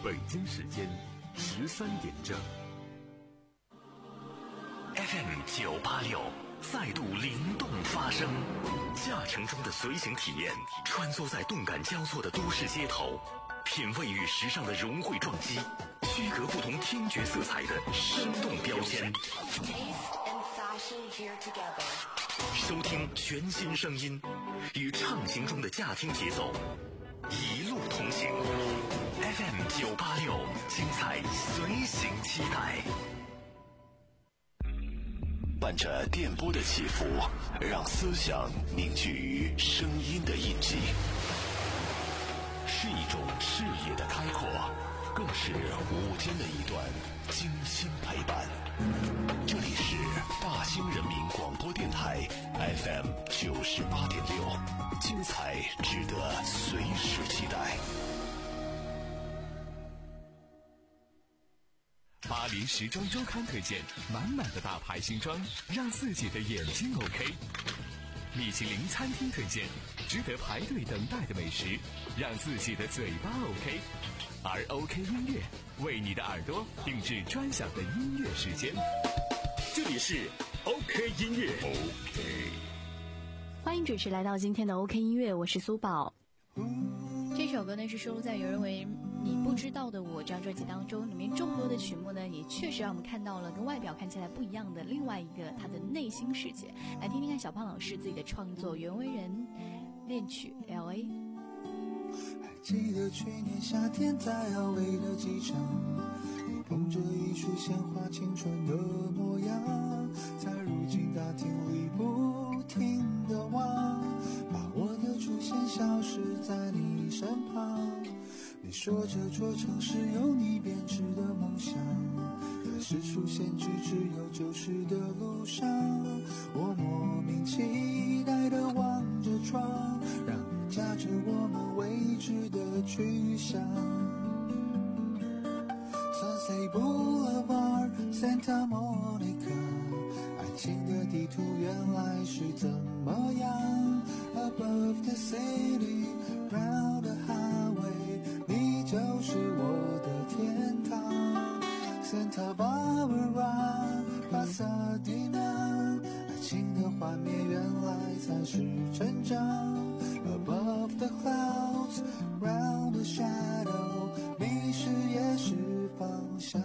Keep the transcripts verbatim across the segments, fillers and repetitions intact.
北京时间十三点整。 F M 九八六再度灵动发声，驾乘中的随行体验，穿梭在动感交错的都市街头，品味与时尚的融汇撞击，区隔不同听觉色彩的生动标签。收听全新声音，与畅行中的驾听节奏一路同行。F M 九八六，精彩随行期待。 伴着电波的起伏，让思想凝聚于声音的印记，是一种视野的开阔，更是午间的一段精心陪伴。这里是大兴人民广播电台 F M 九十八点六，精彩值得随时期待。 巴黎时装周刊推荐满满的大牌新装，让自己的眼睛 OK。米其林餐厅推荐值得排队等待的美食，让自己的嘴巴 OK。而 OK 音乐为你的耳朵定制专享的音乐时间。这里是 OK 音乐 OK。 欢迎准时来到今天的 OK 音乐，我是苏宝。 这首歌呢是收录在有人为你不知道的我这张专辑当中，里面众多的曲目呢也确实让我们看到了跟外表看起来不一样的另外一个他的内心世界。来听听看小胖老师自己的创作《袁惟仁恋曲 L A》。 还记得去年夏天在 L A 的机场，你捧着一束鲜花，青春的模样，在如今大厅里不停地望，把我的出现消失在你身旁。你说这座城市有你编织的梦想，可是出现去只有旧时的路上。我莫名期待地望着窗，让你驾着我们未知的去向。 Sunset Boulevard Santa Monica， 爱情的地图原来是怎么样。 Above the city round the highway， 你就是我的天堂。 Santa Barbara Pasadena， 爱情的画面原来才是成长。 Above the clouds round the shadow， 迷失也是方向。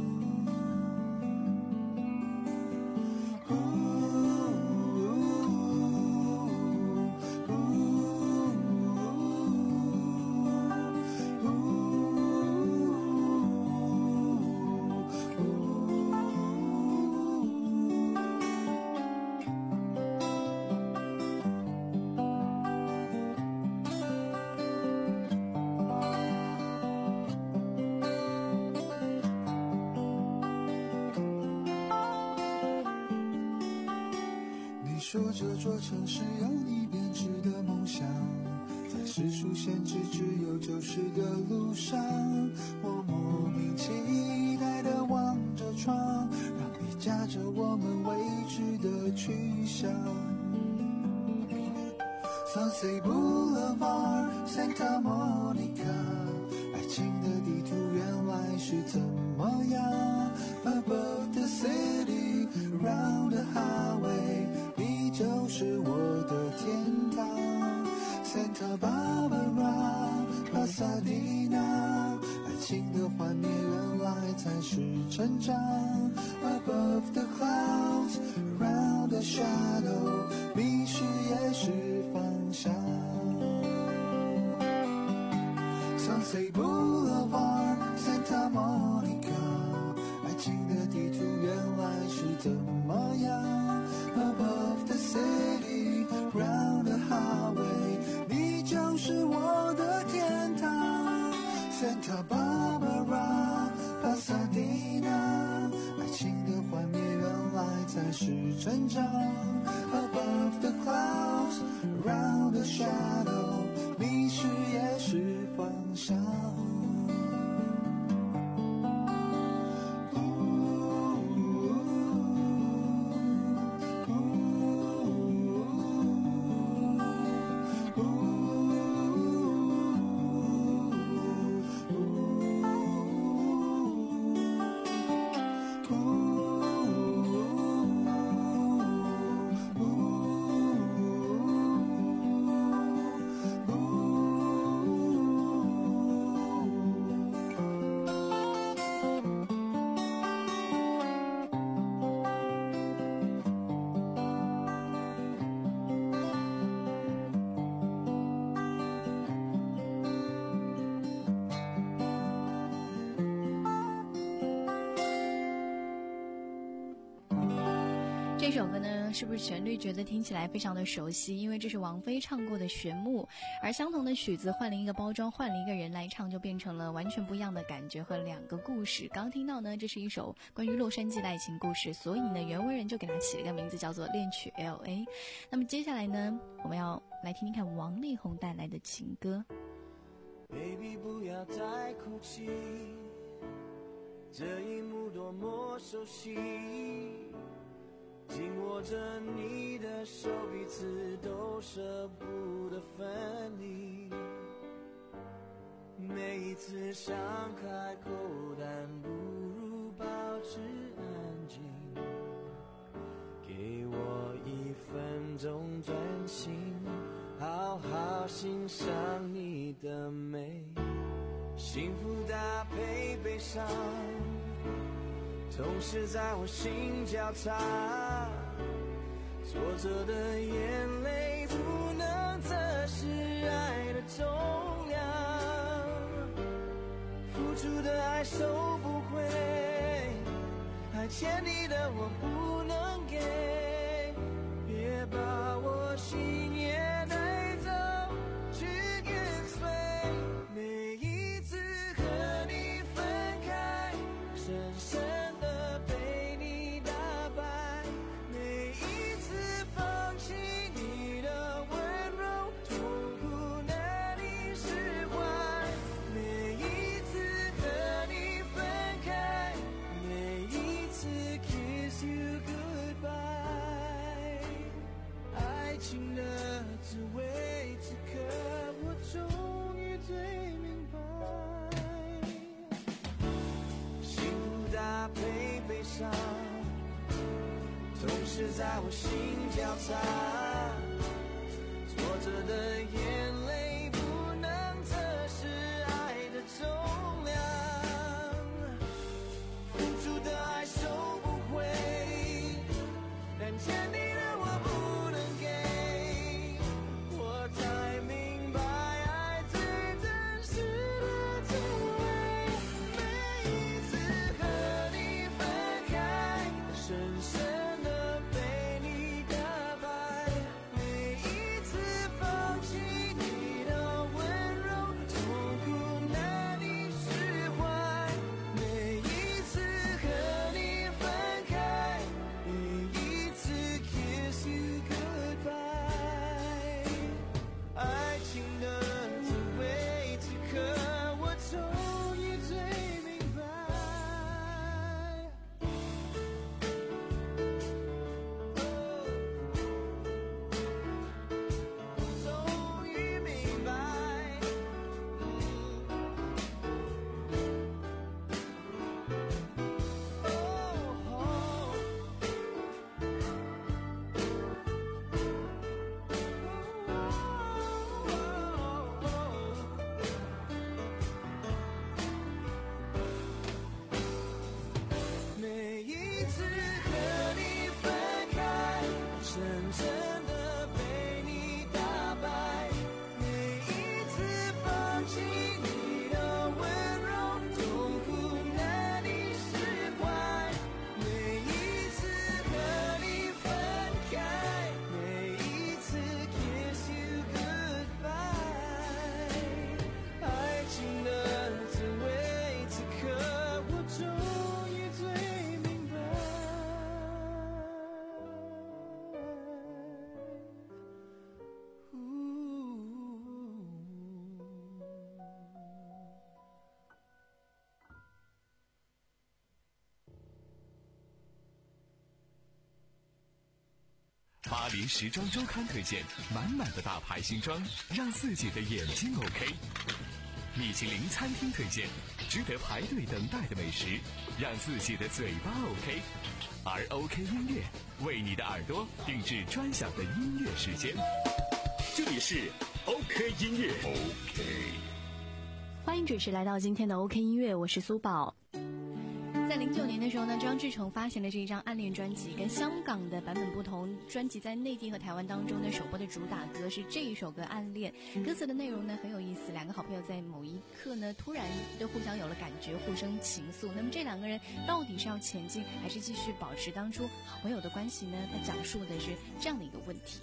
说这座城市有你编织的梦想，在世俗限制只有旧时的路上。我莫名期待地望着窗，让你驾着我们未知的去向。 Sunset Boulevard Santa Monica， 爱情的地图原来是怎么样。 Above the city round the highway， 你就是我的天堂。 Santa Barbara Pasadena， 爱情的画面原来才是成长。 Above the clouds round the shadow， 迷失也是方向。 Sunset Boulevard Santa Monica， 爱情的地图原来是怎么样。 Above the city round the highway， 你就是我的天堂。 Santa Barbara Pasadena， 爱情的画面原来才是成长。 Above the clouds round the shadow， 迷失也是方向。 这首歌呢，是不是旋律觉得听起来非常的熟悉？因为这是王菲唱过的《旋木》，而相同的曲子换了一个包装，换了一个人来唱，就变成了完全不一样的感觉和两个故事。刚听到呢，这是一首关于洛杉矶的爱情故事，所以呢，原文人就给它起了一个名字叫做《恋曲 L A》。那么接下来呢，我们要来听听看王力宏带来的情歌。 Baby 不要再哭泣，这一幕多么熟悉，紧握着你的手，彼此都舍不得分离。每一次想开口，但不如保持安静。给我一分钟专心，好好欣赏你的美。幸福搭配悲伤，同时在我心交叉，挫折的眼泪不能测试爱的重量，付出的爱收不回，还欠你的我不能给，别把我心也带走，去跟随。每一次和你分开，深深的被你打败，每一次放弃你的温柔，痛苦难以释怀。每一次和你分开，每一次 kiss you goodbye。 爱情的滋味，此刻我终于最明白。幸福搭配悲伤，同时在我心交叉，挫折的眼泪不能测试爱的重量，付出的爱收不回，但欠你的我不能给，我才明白爱最真实的滋味。每一次和你分开，深深的被你打败，每一次放弃你的温柔，痛苦难以释怀。每一次和你分开，每一次 kiss you goodbye。 爱情的滋味，此刻我终于最明白。终于明白。每一次和你分开，深深的被你打败，每一次放弃你的温柔，痛苦难以释怀。每一次和你分开，每一次 kiss you goodbye。 爱情的滋味，此刻我终于最明白。 巴黎时装周刊推荐满满的大牌新装，让自己的眼睛 OK。米其林餐厅推荐值得排队等待的美食，让自己的嘴巴 OK。而 OK 音乐为你的耳朵定制专享的音乐时间。 这里是 OK 音乐。 OK。 欢迎准时来到今天的 OK 音乐，我是苏宝。 在零九年的时候呢，张志成发行了这一张《暗恋》专辑，跟香港的版本不同，专辑在内地和台湾当中呢首播的主打歌是这一首歌《暗恋》，歌词的内容呢很有意思，两个好朋友在某一刻呢突然的互相有了感觉，互生情愫。那么这两个人到底是要前进，还是继续保持当初好朋友的关系呢？他讲述的是这样的一个问题。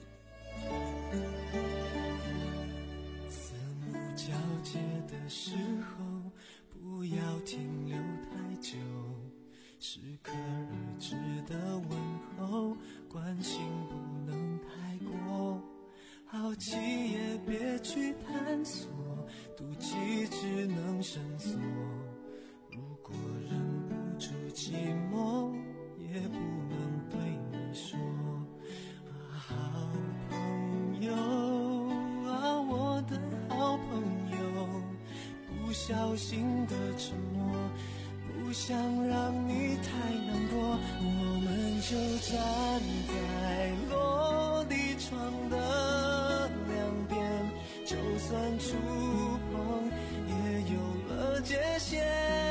四目交接的时候，不要停留太久，适可而止的问候，关心不能太过，好奇也别去探索，妒忌只能深锁。如果忍不住寂寞，也不能对你说啊，好朋友啊，我的好朋友，不小心的沉默，不想让你太难过，我们就站在落地窗的两边，就算触碰也有了界限。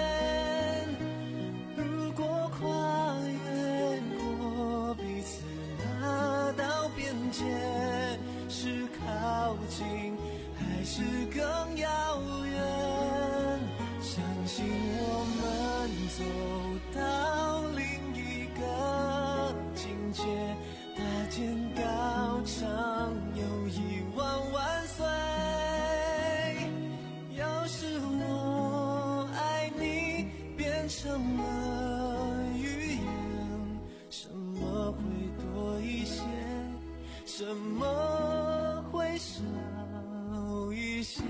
如果跨越过彼此那道边界，是靠近还是更遥远？相信我们走到另一个境界，大剑高唱友谊万万岁。要是我爱你变成了语言，什么会多一些，什么会少一些？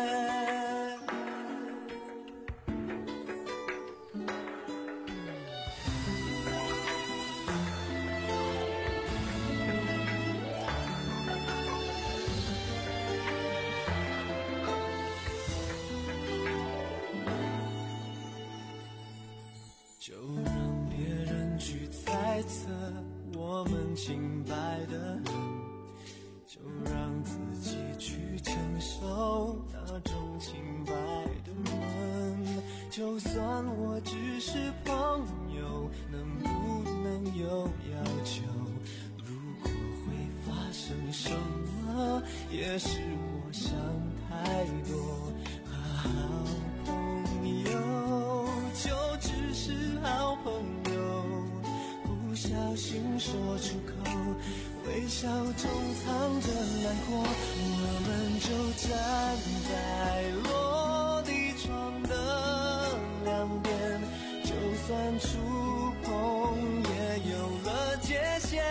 就让别人去猜测我们清白的人，就让自己去承受那种清白的闷。就算我只是朋友，能不能有要求？如果会发生什么，也是我想太多。好朋友就只是好朋友，不小心说出口，微笑中藏着难过，我们就站在落地窗的两边，就算触碰也有了界限。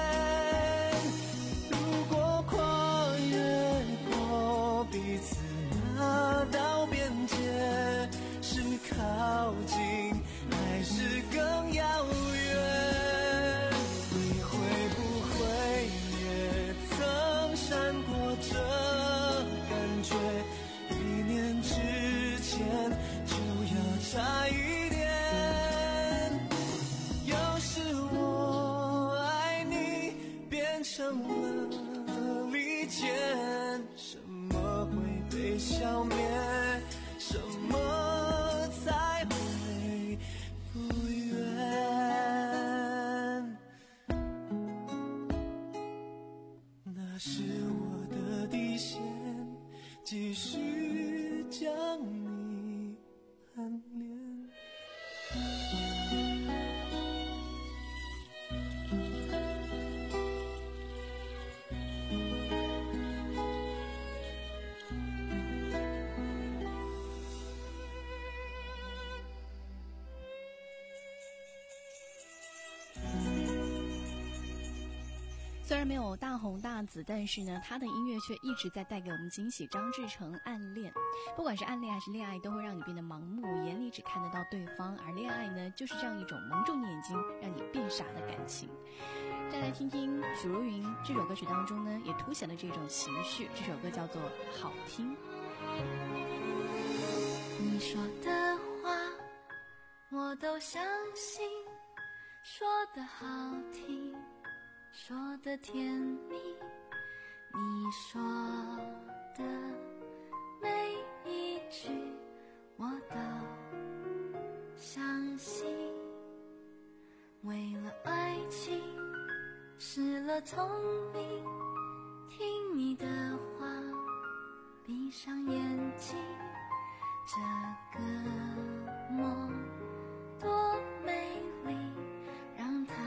如果跨越过彼此那道边界，是靠近还是更遥远？你会不会也曾闪过这感觉？一念之间就要差一点。要是我爱你变成了利剑，什么会被消灭？什么才会复原？那是我的底线，继续将你暗恋。 虽然没有大红大紫，但是呢，他的音乐却一直在带给我们惊喜。张志成《暗恋》，不管是暗恋还是恋爱，都会让你变得盲目，眼里只看得到对方；而恋爱呢，就是这样一种蒙住你眼睛，让你变傻的感情。再来听听许茹芸这首歌曲当中呢，也凸显了这种情绪。这首歌叫做《好听》。 你说的话我都相信，说的好听，说的甜蜜，你说的每一句我都相信。 了聪明，听你的话，闭上眼睛，这个梦多美丽，让它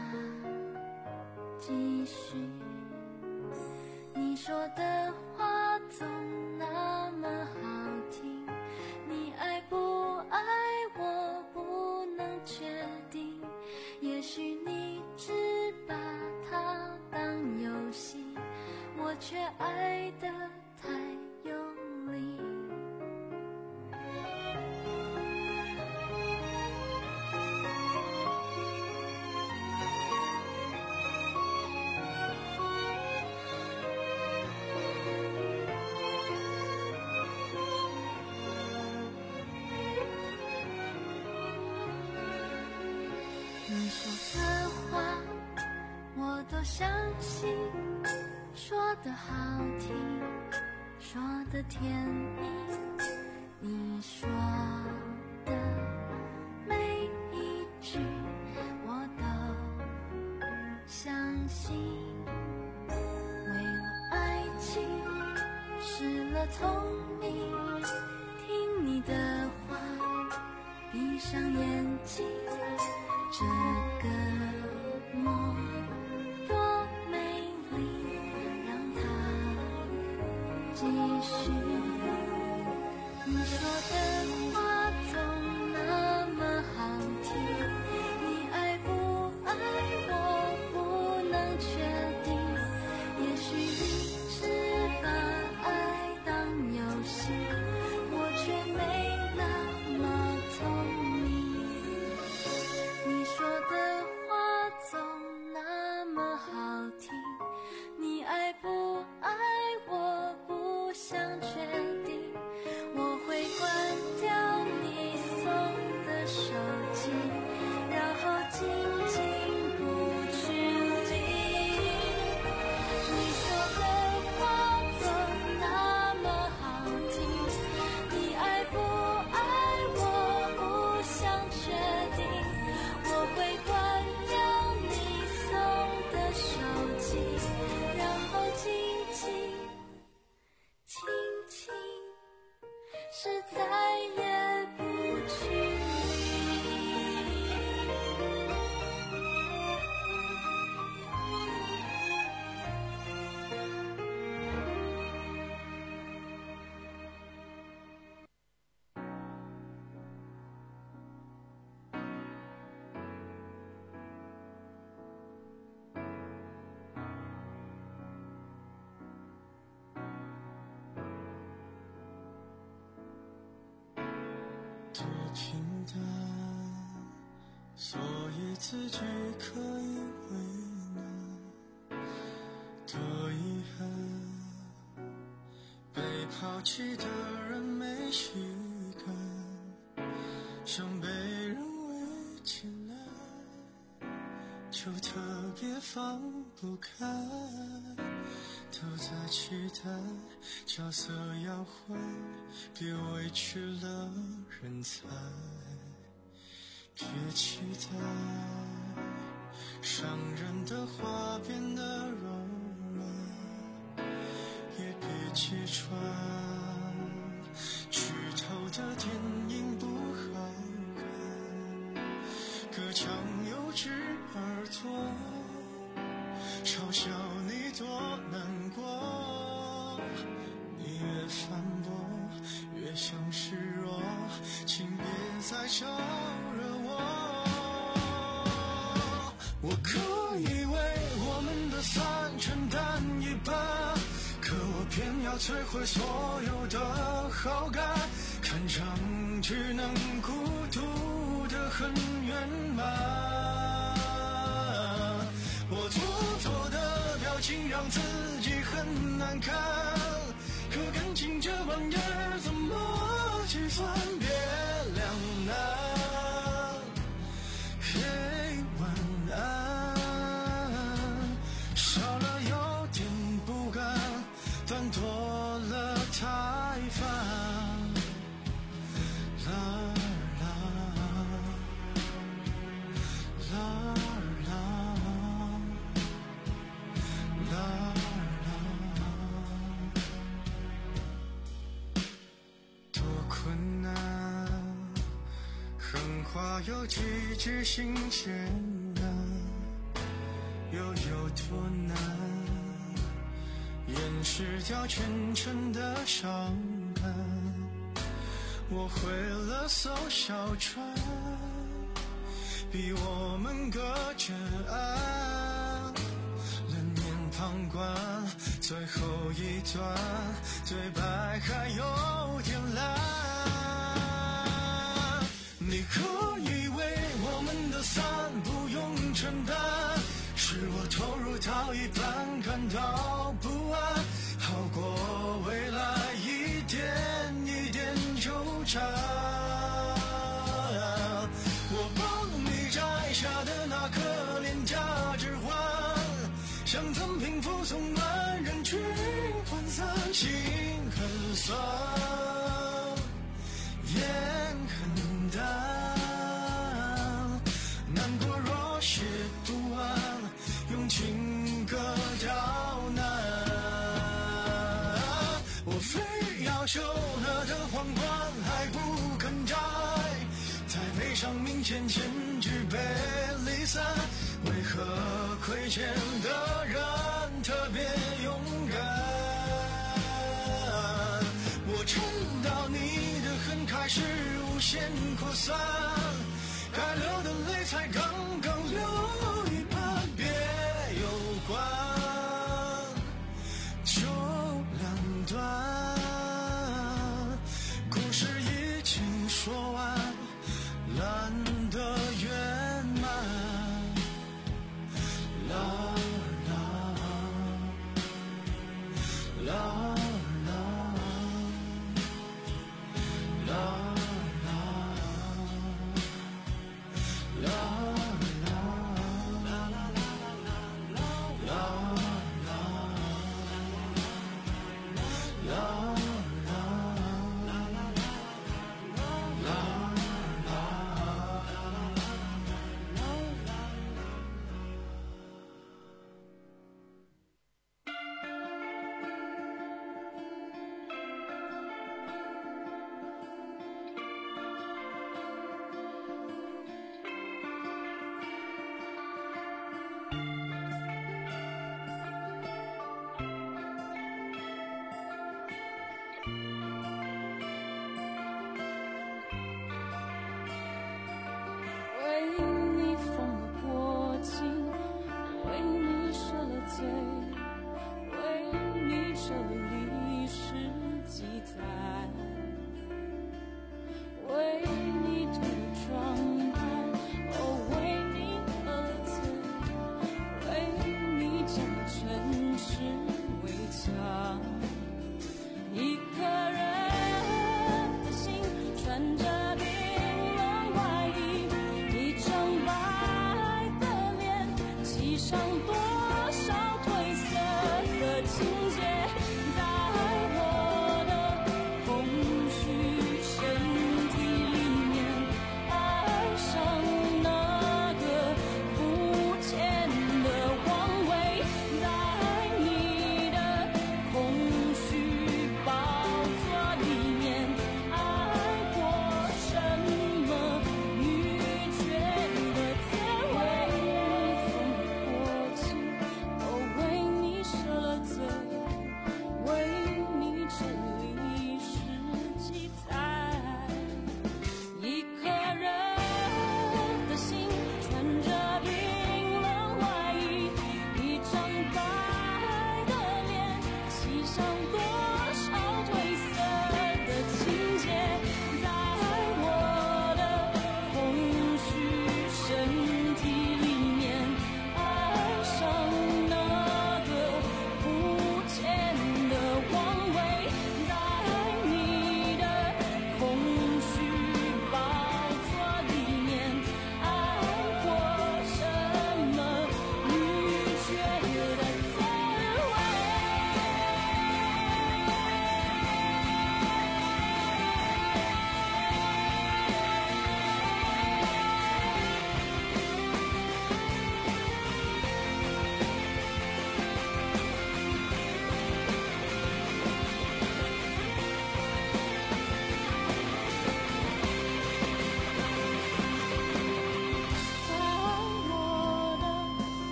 继续。你说的话总那么好听，你爱不爱我不能确定，也许你只把它当游戏，我却爱得太用力。你说的话我都相信，说的好听，说的甜蜜，你说的每一句我都相信。为了爱情失了聪明，听你的话，闭上眼睛，这个梦多美丽，让它继续。你说的话总那么好听，你爱不爱我不能确定，也许你只把爱当游戏，我却没那么聪明。你说的话总那么好听，你爱不爱我不想确定，我会关掉你送的手机，然后静静不去理。你说的话总那么好听，你爱不爱我不想确定，我会关掉你送的手机，然后静静轻轻，是再也不去理。 多平淡，所以自己可以为难。多遗憾，被抛弃的人没习惯，想被人围起来，就特别放不开。都在期待角色要换，别委屈了人才。别期待伤人的话变得柔软，也别揭穿剧透的电影不好看。隔墙有只耳朵，嘲笑你多难过，你越反驳越像示弱，请别再招惹我。我可以为我们的散承担一半，可我偏要摧毁所有的好感，看上去能孤独的很圆满。我做作的表情让自己很难看，可感情这玩意儿怎么计算别两难。嘿，晚安，少了有点不甘，但多了太烦。啦啦啦啦狠话有几句新鲜啊，又有多难？掩饰掉全城的伤痕，我毁了艘小船，逼我们隔着岸，冷眼旁观，最后一段对白还有点烂。你可以为我们的散不用承担，是我投入到一半感到不安，好过未来一点一点纠缠。我帮你摘下的那颗廉价指环，想赠平附送万人去涣散，心很酸，眼很淡，难过若写不完，用情歌刁难。我非要收了的皇冠还不肯摘，在背上明显千句被离散，为何亏欠的人特别勇敢？我撑到你的恨开始无限扩散，该流的泪才刚刚流一半，别有关，就两段，故事已经说完，懒得圆满。啦啦啦啦啦啦啦。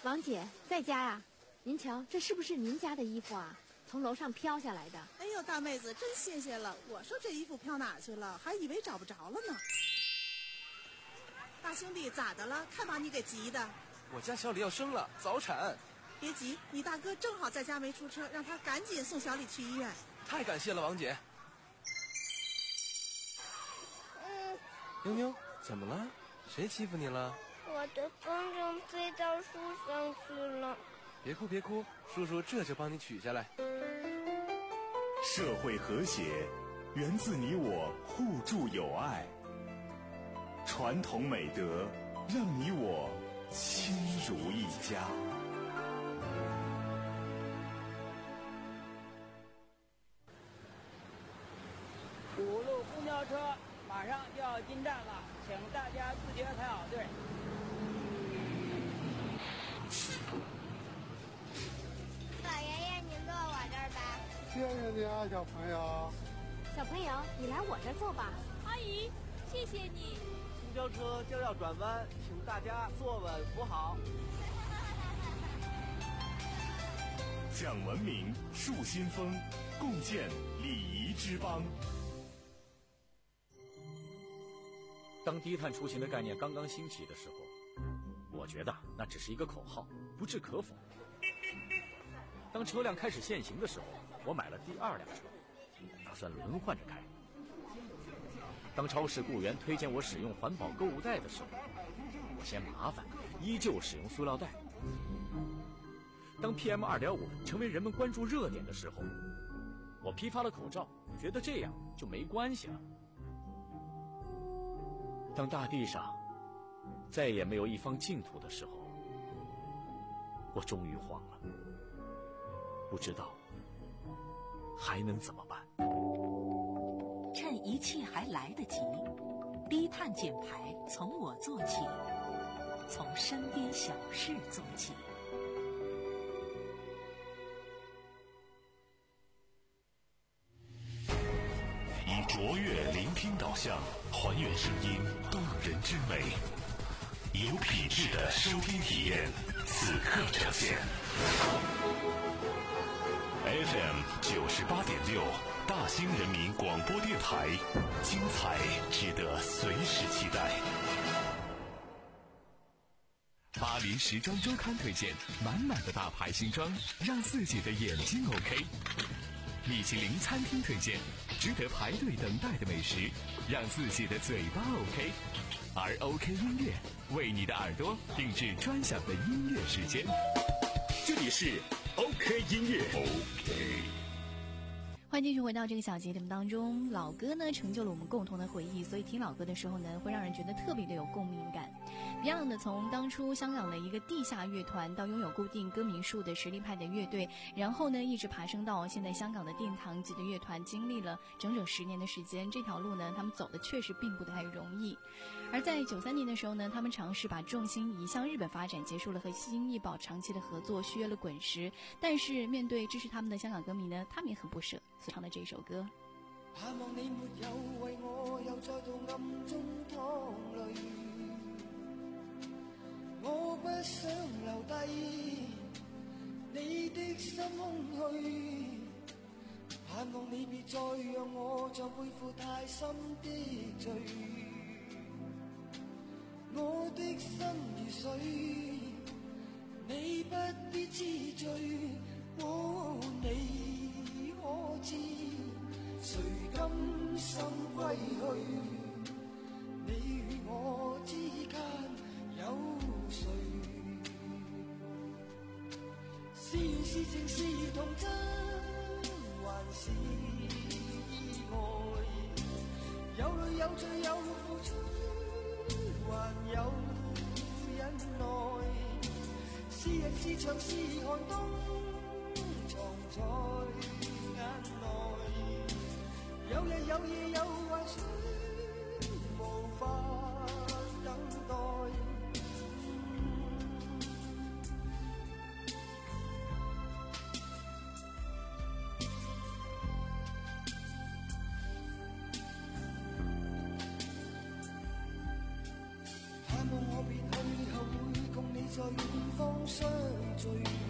王姐在家呀？您瞧，这是不是您家的衣服啊？从楼上飘下来的。 哎呦，大妹子，真谢谢了！我说这衣服飘哪去了，还以为找不着了呢。大兄弟，咋的了？看把你给急的。 我家小李要生了，早产。 别急，你大哥正好在家没出车，让他赶紧送小李去医院。 太感谢了，王姐。 嗯， 妞妞，怎么了？谁欺负你了？ 我的风筝飞到树上去了。 别哭别哭，叔叔这就帮你取下来。 社会和谐源自你我互助友爱，传统美德让你我亲如一家。 五路公交车马上就要进站了，请大家自觉排好队。 老爷爷，您坐我这儿吧。 谢谢你啊，小朋友。 小朋友，你来我这儿坐吧。 阿姨，谢谢你。 公交车将要转弯，请大家坐稳扶好。 讲文明，树新风，共建礼仪之邦。 当低碳出行的概念刚刚兴起的时候，我觉得那只是一个口号，不置可否。当车辆开始限行的时候，我买了第二辆车，打算轮换着开。当超市雇员推荐我使用环保购物袋的时候，我嫌麻烦，依旧使用塑料袋。当 P M 二点五 成为人们关注热点的时候，我批发了口罩，觉得这样就没关系了。当大地上再也没有一方净土的时候，我终于慌了，不知道还能怎么办。 趁一切还来得及，低碳减排从我做起，从身边小事做起。 以卓越聆听导向，还原声音动人之美，有品质的收听体验，此刻呈现。F M 九十八点六，大兴人民广播电台，精彩值得随时期待。 巴黎时装周刊推荐满满的大牌新装，让自己的眼睛 OK。米其林餐厅推荐值得排队等待的美食，让自己的嘴巴 OK。而 OK 音乐为你的耳朵定制专享的音乐时间，这里是 OK 音乐。 OK， 欢迎继续回到这个小节目当中。老歌呢成就了我们共同的回忆，所以听老歌的时候呢，会让人觉得特别的有共鸣感。Beyond 呢，从当初香港的一个地下乐团，到拥有固定歌迷数的实力派的乐队，然后呢一直爬升到现在香港的殿堂级的乐团，经历了整整十年的时间。这条路呢，他们走的确实并不太容易。而在九三年的时候呢，他们尝试把重心移向日本发展，结束了和新艺宝长期的合作，续约了滚石。但是面对支持他们的香港歌迷呢，他们也很不舍，所以唱的这一首歌。 盼望你沒有為我又再度暗中淌淚，我不想留低你的心空虛，盼望你別再讓我再背負太深的罪，我的心如水，你不必知罪，哦，你可知誰甘心歸去？你與我之間有誰？是緣是情是童真，還是意外？有淚有罪有付出，還有忍耐。是人是牆是寒冬，藏在眼內。有日有夜有幻想，無法等待。盼望我別去後會共你在遠方相醉。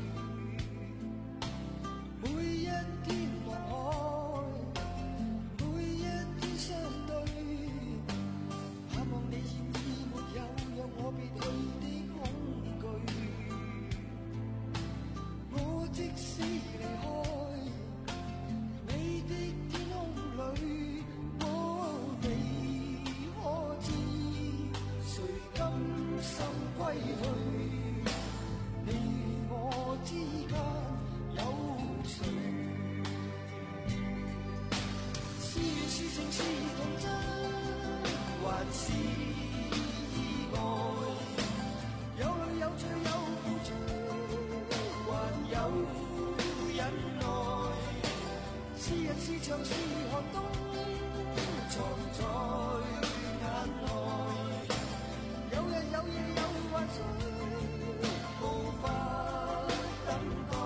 每一天望海，每一天相對，盼望你現已沒有讓我別去的恐懼。我即使離開你的天空裏，我你可知誰甘心歸去？你我之間有誰？是緣是情是童真，還是意外？有淚有罪有付出，還有忍耐。是人是牆是寒冬，藏在眼內。有日有夜有幻想，無法等待。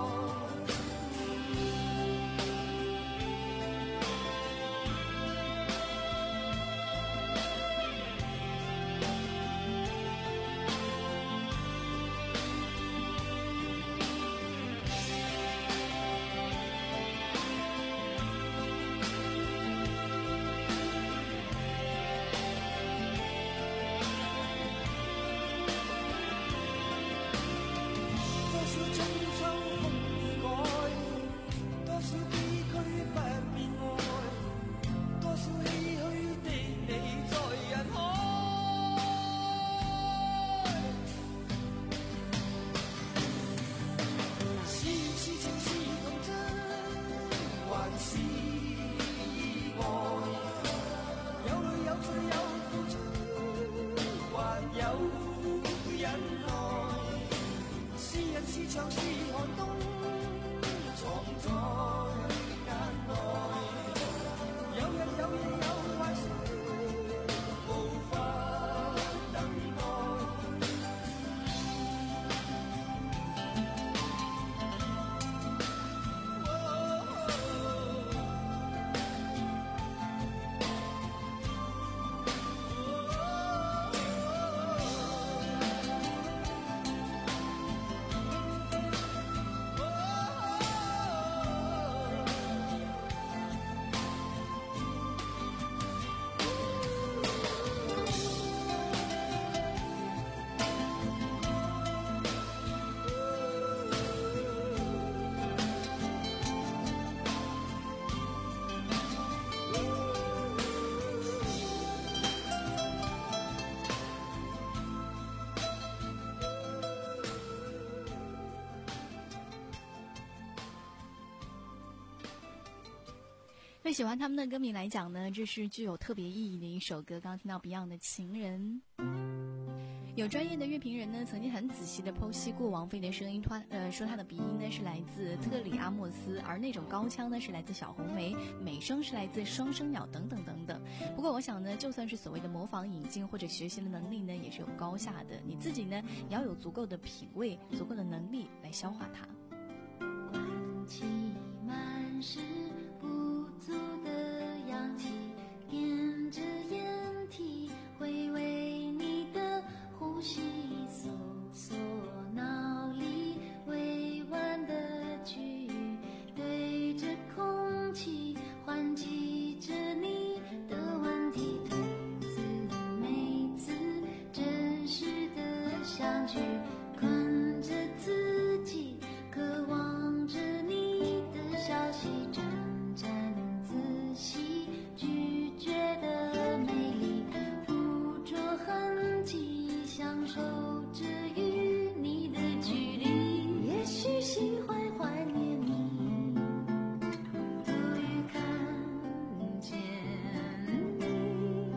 对喜欢他们的歌迷来讲呢，这是具有特别意义的一首歌。刚刚听到 Beyond 的《情人》，有专业的乐评人呢，曾经很仔细的剖析过王菲的声音，他呃说她的鼻音呢是来自特里阿莫斯，而那种高腔呢是来自小红梅，美声是来自双声鸟等等等等。不过我想呢，就算是所谓的模仿、引进或者学习的能力呢，也是有高下的。你自己呢，也要有足够的品味、足够的能力来消化它。 关起满是不足的氧气，踮着眼体回味你的呼吸，搜索脑里委婉的句语，对着空气还击着你的问题，推自每次真实的相聚，困着自己，渴望着你的消息，战战仔细拒绝的美丽，捕捉痕迹，享受着与你的距离。也许心会怀念你，多于看见你。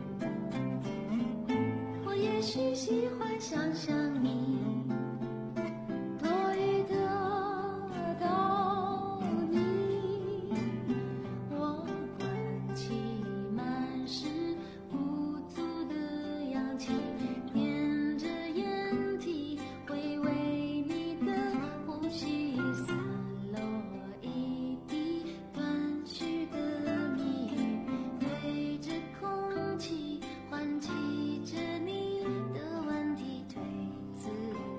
我也许喜欢想象你，多于得到你。我关起满是不足的氧气，踮着眼体回味你的呼吸，散落一滴断续的蜜语，对着空气还击着你的问题，推自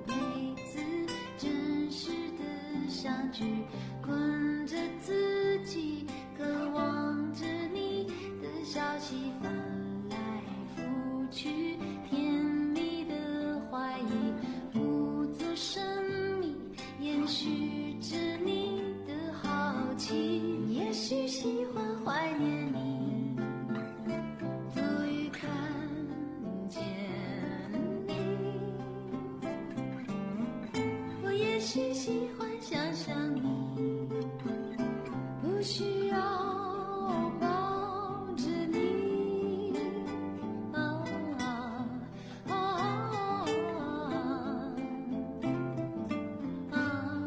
许喜欢想想你，不需要抱着你。啊啊啊啊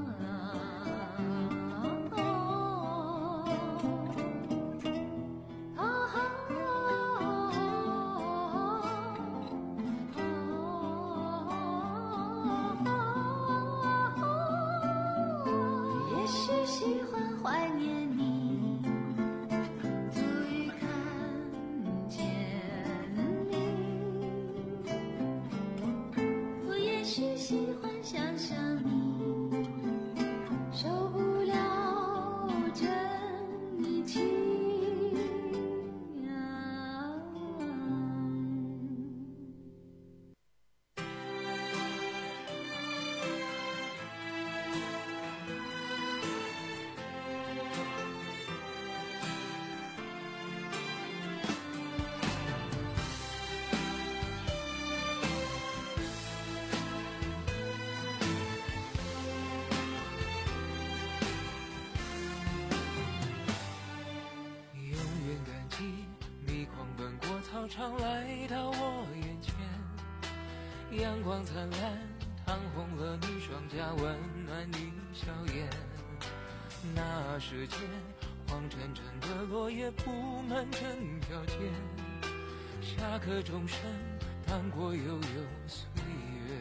也许喜欢怀念你，足以看见你。我也许喜欢想想你，受不了真一起。 永远感激你狂奔过操场来到我眼前，阳光灿烂烫红了你双颊，温暖你笑颜。那时间黄澄澄的落叶铺满整条街，下课钟声荡过悠悠岁月。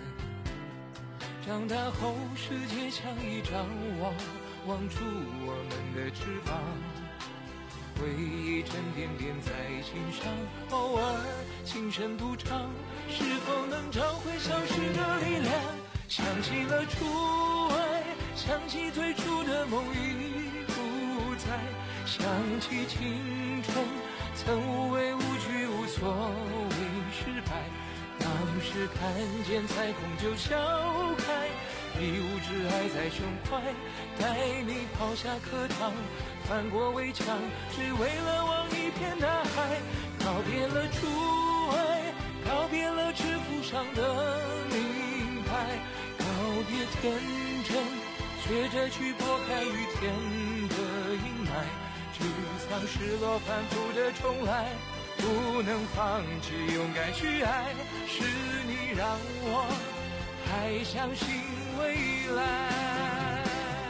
长大后世界像一张网，网住我们的翅膀，回忆沉甸甸在心上，偶尔轻声独唱，是否能找回消失的力量？想起了初爱，想起最初的梦已不在，想起青春曾无畏无惧无所谓失败，当时看见彩虹就笑开，一无挚爱在胸怀，带你跑下课堂，翻过围墙，只为了望一片大海。告别了初爱，告别了制服上的名牌，告别天真，学着去拨开雨天的阴霾，沮丧失落反复的重来，不能放弃勇敢去爱，是你让我还相信未来。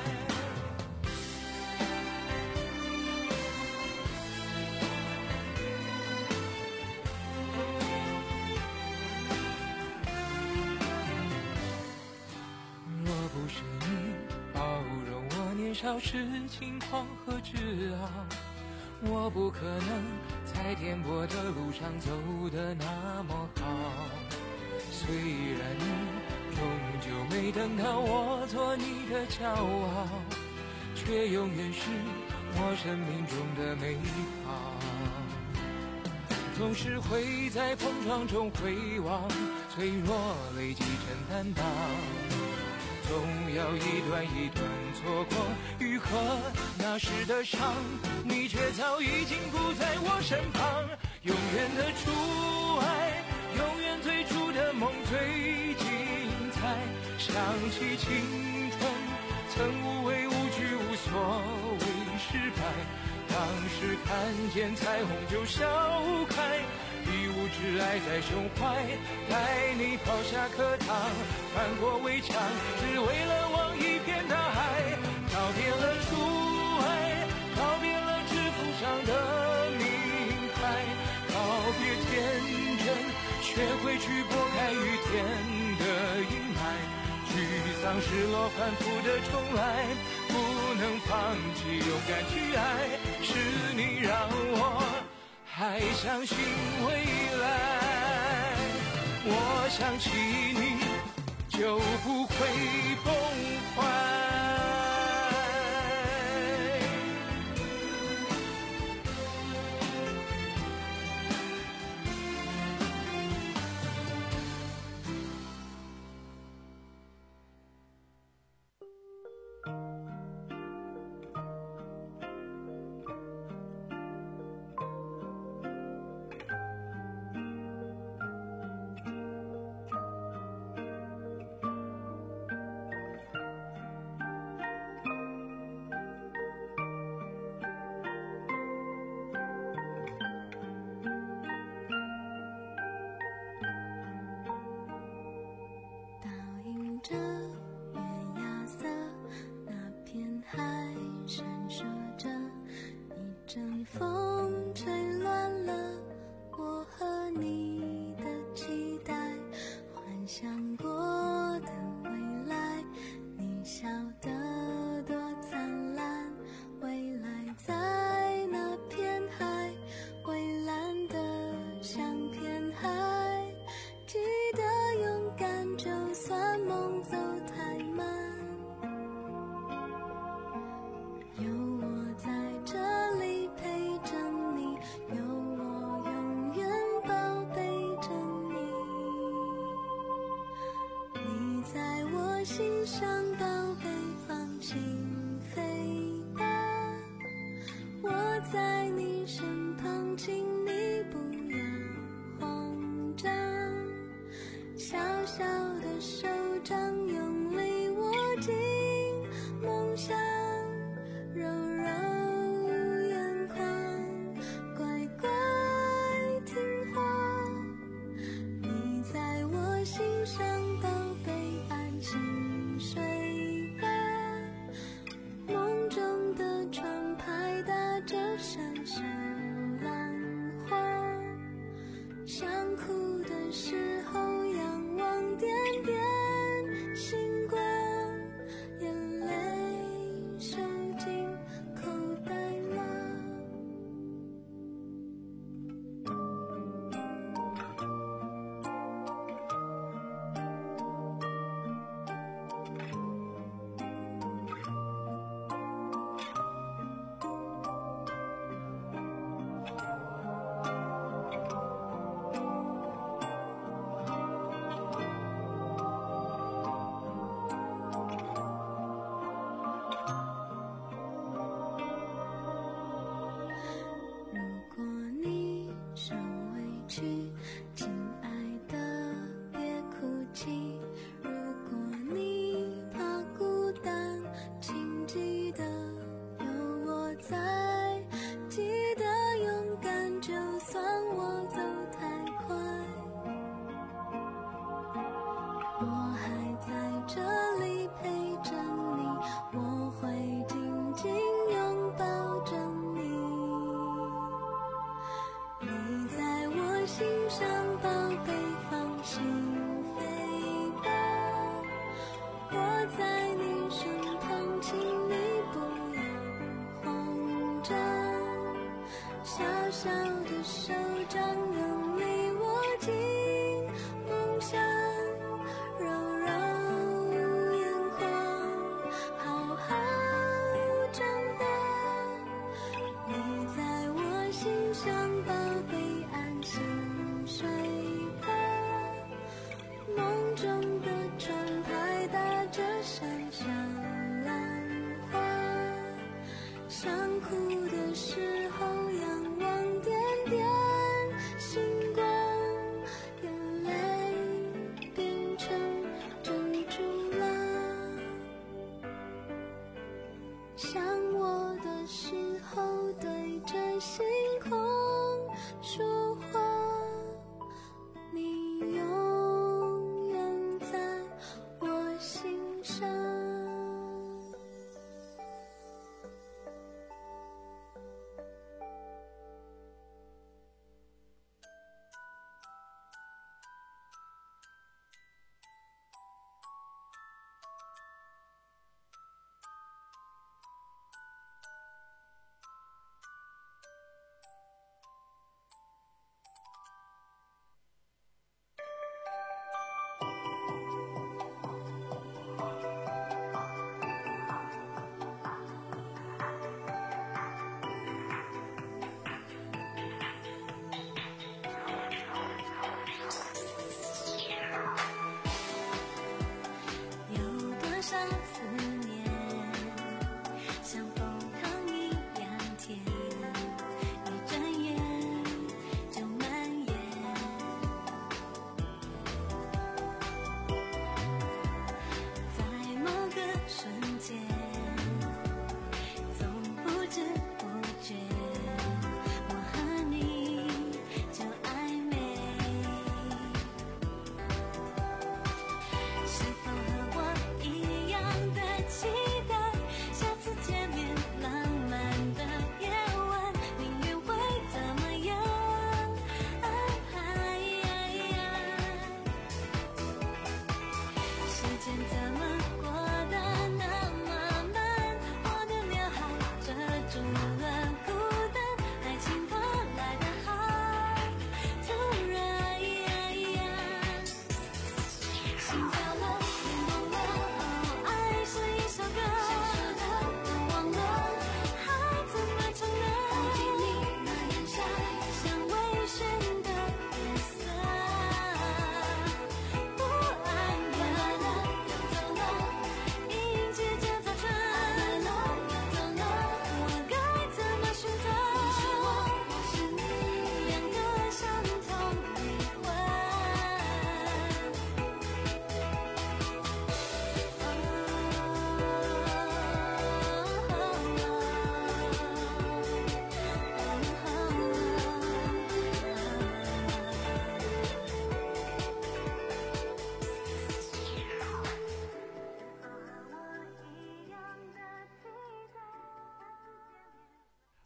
若不是你包容我年少时轻狂和自傲，我不可能在颠簸的路上走得那么好。虽然你终究没等到我做你的骄傲，却永远是我生命中的美好。总是会在碰撞中回望，脆弱累积成担当，总要一段一段错过，愈合那时的伤，你却早已经不在我身旁。永远的初爱，永远最初的梦最精彩，想起青春曾无畏无惧无所谓失败，当时看见彩虹就笑开，一无挚爱在胸怀，带你跑下课堂，翻过围墙，只为了望一片大海。告别了初爱，告别了制服上的名牌，告别天真，学会去拨开雨天的阴霾，沮丧失落反复的重来，不能放弃勇敢去爱，是你让我还相信未来。我想起你就不会崩坏。 心上到北方轻飞吧，我在你身旁，请你不要慌张，小小的手掌用力握紧梦想，揉揉眼眶，乖乖听话，你在我心上到北岸心睡吧，梦中的船拍打着闪闪浪花，想哭的时候仰望点点星光，眼泪收进口袋啦。如果你受委屈，亲爱的别哭泣，如果你怕孤单，请记得有我在，记得勇敢，就算我走太快，我还在这里陪着你，我会紧紧拥抱着你，你在我心上到北方心飞吧，我在你身旁，请你不要慌张，小小的手掌用力握紧梦想，揉揉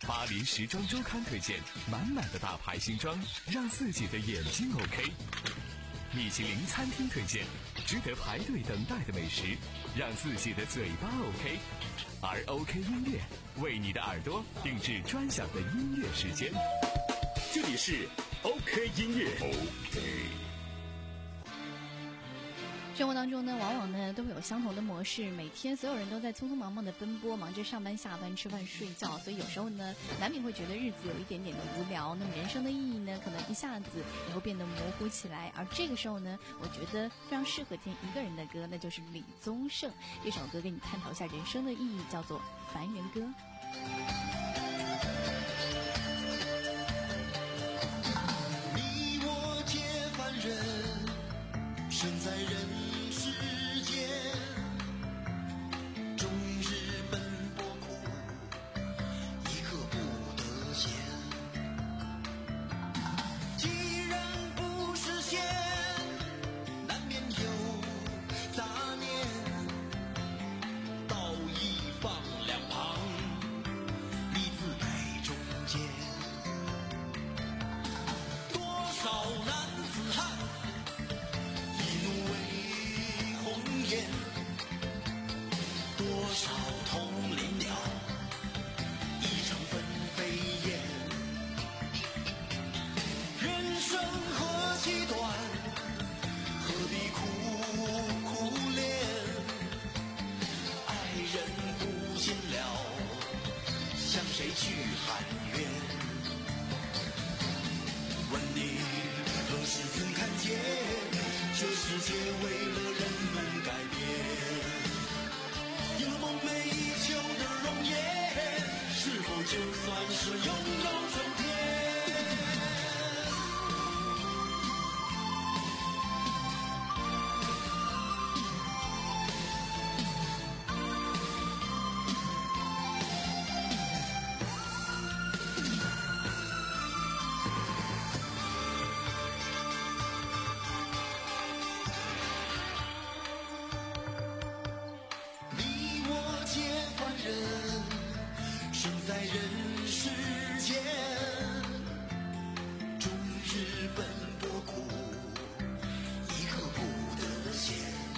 巴黎时装周刊推荐满满的大牌新装，让自己的眼睛 OK。米其林餐厅推荐值得排队等待的美食，让自己的嘴巴 OK。而 OK 音乐为你的耳朵定制专享的音乐时间。 这里是 OK 音乐。OK。 生活当中呢，往往呢都会有相同的模式，每天所有人都在匆匆忙忙的奔波，忙着上班、下班、吃饭、睡觉，所以有时候呢，难免会觉得日子有一点点的无聊。那么人生的意义呢，可能一下子也会变得模糊起来。而这个时候呢，我觉得非常适合听一个人的歌，那就是李宗盛。这首歌跟你探讨一下人生的意义，叫做《凡人歌》。 你我皆凡人，生在人世间，终日奔波苦，一刻不得闲。既然不实现，难免有杂念，道义放两旁，利字摆中间。多少男子汉，一怒为红颜，多少同林鸟，一场纷飞燕。人生何其短，何必苦苦恋？爱人不尽了，向谁去喊冤？问你何时曾看见，这世界为了人们改变？有了梦寐以求的容颜，是否就算是拥有春天？你我皆凡人，生在人世间，终日奔波苦，一刻不得闲。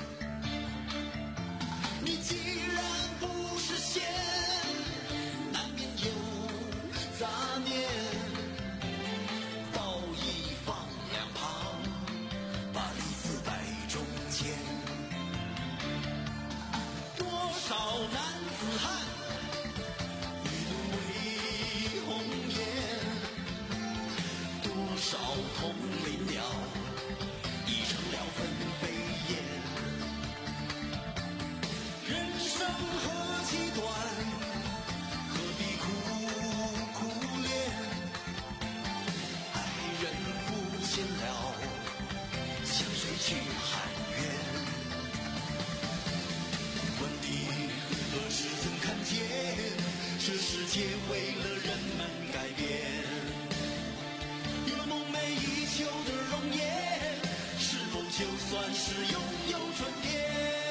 你既然不实现，难免有杂念，道义放两旁，把利字摆中间。多少男子汉，一怒为红颜，多少同林鸟，已成了纷飞燕。人生何其短，何必苦苦恋？爱人不见了，向谁去喊冤？问你何时曾看见，这世界为了人们改变？有了梦寐以求的容颜，是否就算是拥有春天？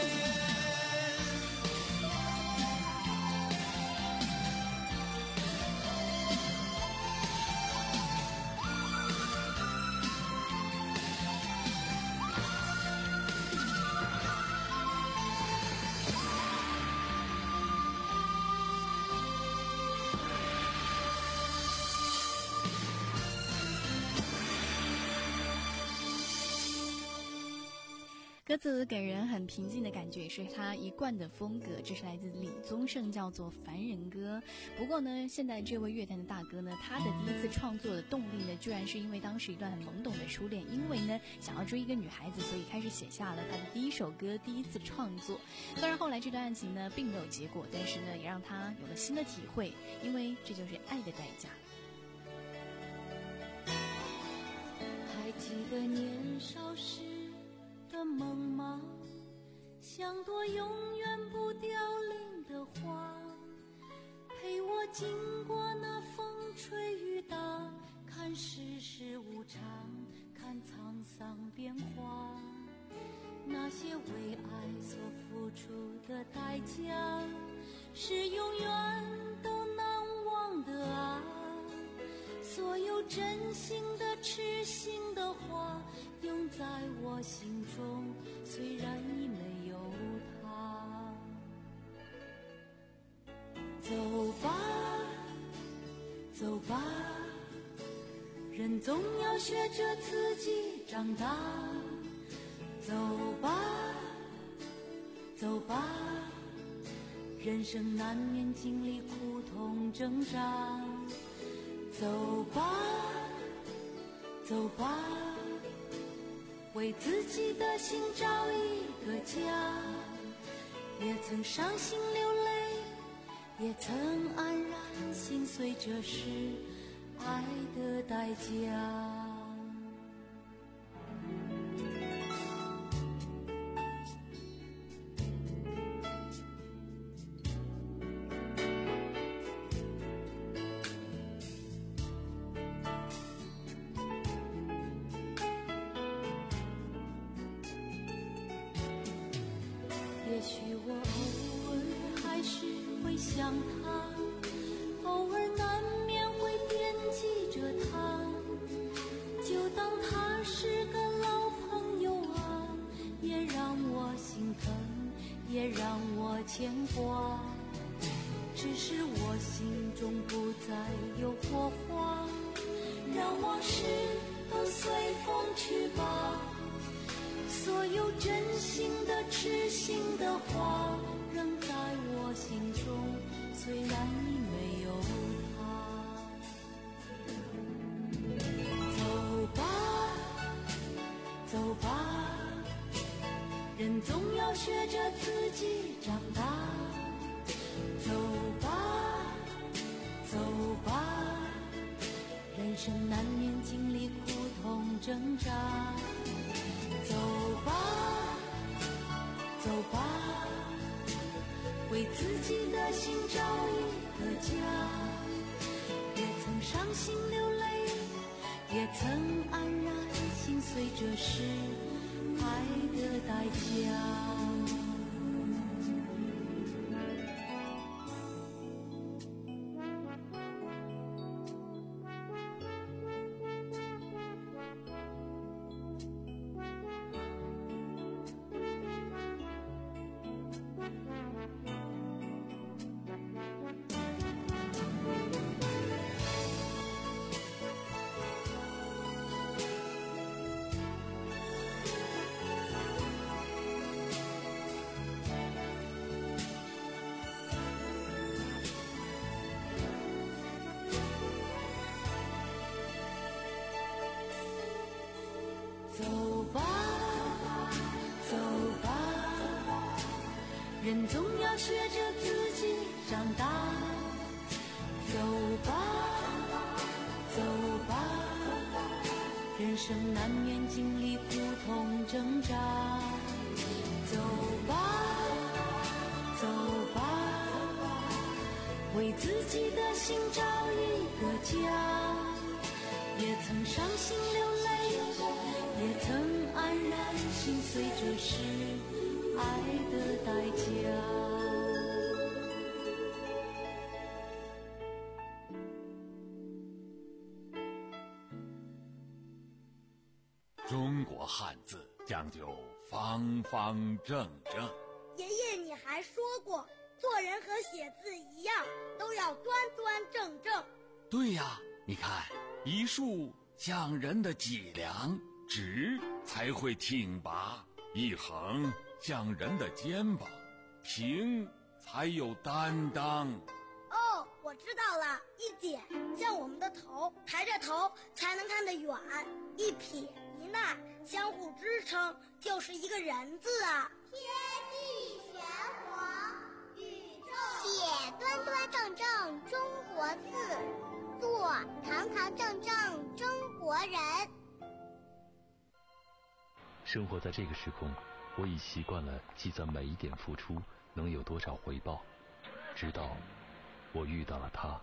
歌词给人很平静的感觉，也是他一贯的风格。这是来自李宗盛，叫做《凡人歌》。不过呢，现在这位乐坛的大哥呢，他的第一次创作的动力呢，居然是因为当时一段很懵懂的初恋，因为呢想要追一个女孩子，所以开始写下了他的第一首歌，第一次创作。虽然后来这段爱情呢并没有结果，但是呢也让他有了新的体会，因为这就是爱的代价。 还记得年少时的梦吗？像朵永远不凋零的花，陪我经过那风吹雨打，看世事无常，看沧桑变化。那些为爱所付出的代价，是永远都难忘的爱。 所有真心的痴心的话永在我心中，虽然已没有他。走吧走吧，人总要学着自己长大。走吧走吧，人生难免经历苦痛挣扎。走吧走吧，为自己的心找一个家。也曾伤心流泪，也曾安然心碎，这是爱的代价。也许我偶尔还是会想他，偶尔难免会惦记着他，就当他是个老朋友啊，也让我心疼，也让我牵挂。只是我心中不再有火花，让往事都随风去吧。所有真心的痴心的话仍在我心中，虽然已没有他。走吧走吧，人总要学着自己长大。走吧走吧，人生难免经历苦痛挣扎。走吧走吧，为自己的心找一个家。也曾伤心流泪，也曾安然心碎，这是爱的代价。走吧走吧，人总要学着自己长大。走吧走吧，人生难免经历苦痛挣扎。走吧走吧，为自己的心找一个家。也曾伤心流泪，也曾安然心碎，这是爱的代价。 中国汉字讲究方方正正。 爷爷，你还说过，做人和写字一样，都要端端正正。 对呀，你看，一竖像人的脊梁，直才会挺拔；一横像人的肩膀，平才有担当。 哦，我知道了，一点像我们的头，抬着头才能看得远；一撇一捺相互支撑，就是一个人字啊。天地玄黄，宇宙写端端正正中国字，做堂堂正正中国人。 生活在这个时空，我已习惯了计算每一点付出能有多少回报，直到我遇到了他。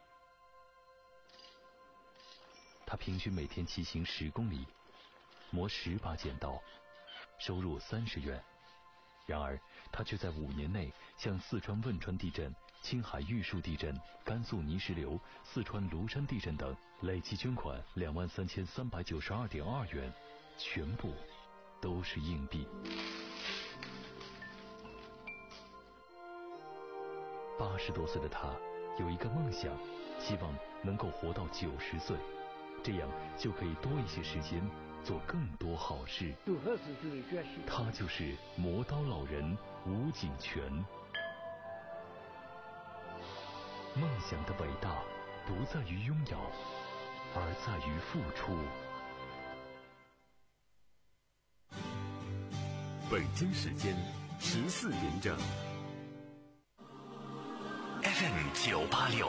他平均每天骑行十公里，磨十把剪刀，收入三十元。然而他却在五年内向四川汶川地震青海玉树地震、甘肃泥石流、四川庐山地震等，累计捐款两万三千三百九十二点二元，全部都是硬币。八十多岁的他有一个梦想，希望能够活到九十岁，这样就可以多一些时间做更多好事。他就是磨刀老人吴景全。梦想的伟大不在于拥有，而在于付出。 北京时间十四点整。F M 九八六